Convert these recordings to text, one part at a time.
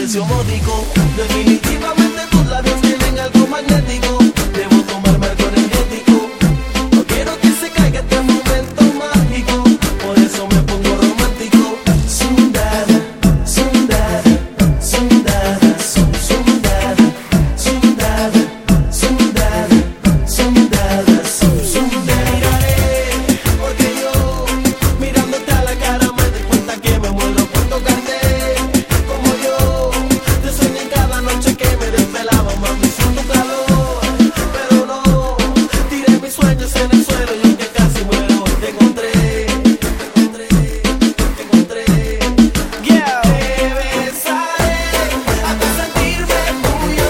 precio módico. Definitivamente tus labios tienen algo magnético. Debo tomarme algo energético. No quiero que se caiga este momento mágico. Por eso me pongo romántico. Sundada, sundada, sundada, sundada, sundada, sundada, sundada, sundada. Miraré, porque yo mirándote a la cara me doy cuenta que me muero por tocarte. Como yo te soñé cada noche que me desvelaba, mami, sin tu calor. Pero no, tiré mis sueños en el suelo y aunque casi muero, te encontré, te encontré, te encontré. Yeah. Te besaré hasta sentirme tuyo.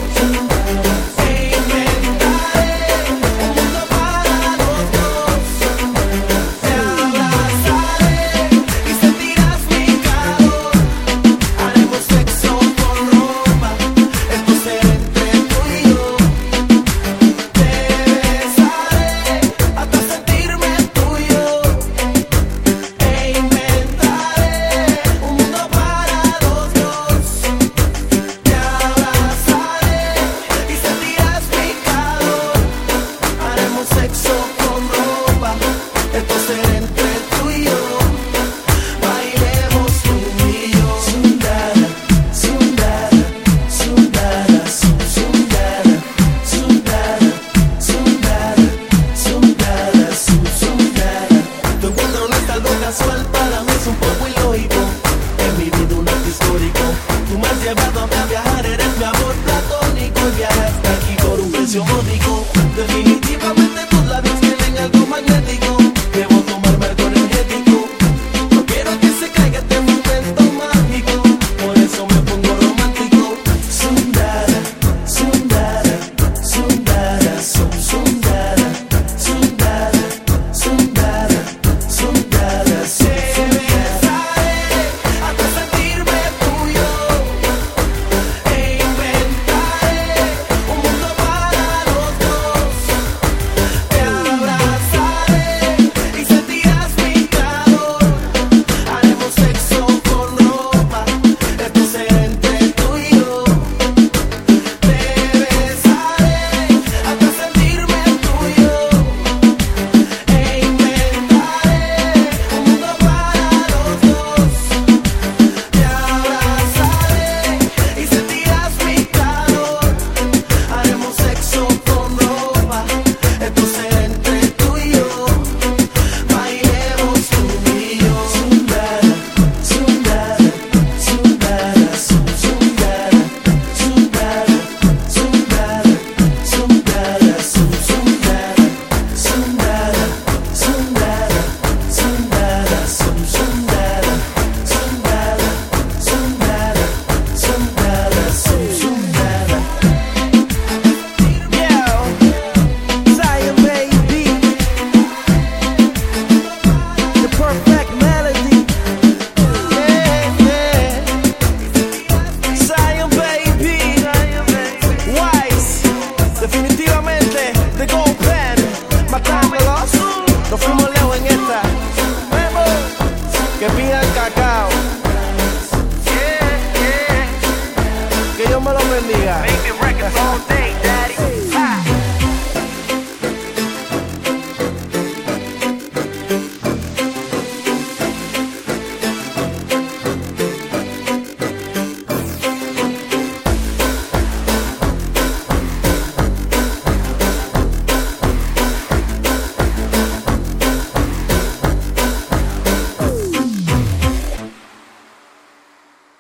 E inventaré un mundo para los dos. Te abrazaré y sentirás mi calor. Haremos sexo con ropa, esto será entre tú y yo. Te besaré hasta sentirme tuyo. E inventaré un mundo para los dos. Te abrazaré y sentirás mi calor. Haremos sexo con ropa, esto será entre tú y yo. Bailemos tú y yo. Sundada, sundada, sundada, sundada, sundada, sundada, sundada, sundada. Tu encuentro no es algo casual, para mí es un poco ilógico. En mi vida un acto histórico. Tú me has llevado a viajar, eres mi amor platónico. Y viajaste aquí por un precio módico. Definitivamente tus labios tienen algo magnético. Debo tomarme algo energético. No quiero que se caiga este momento mágico. Por eso me pongo romántico. Sundada, sundada, sundada, sundada, sundada, sundada, sundada, Te besaré hasta sentirme tuyo. E inventaré un mundo para los dos. Te abrazaré y sentirás mi calor. Haremos sexo con ropa, esto será entre tú y yo. Te besaré hasta sentirme tuyo. E inventaré un mundo para los dos. Te abrazaré y sentirás mi calor. Haremos sexo con ropa, esto será entre tú y yo. Bailemos tú y yo. Sundada, sundada, sundada, sundada, sundada, sundada, sundada, sundada, sundada, sundada, sundada, sundada, sundada, sundada, sundada. Yo, Zion baby, the perfect melody. Yeah, yeah. Zion baby, Wise, definitivamente the Gold Pen, matándolos. Nos fuimos lejos en esta. Que pidan cacao. Que Dios me lo bendiga.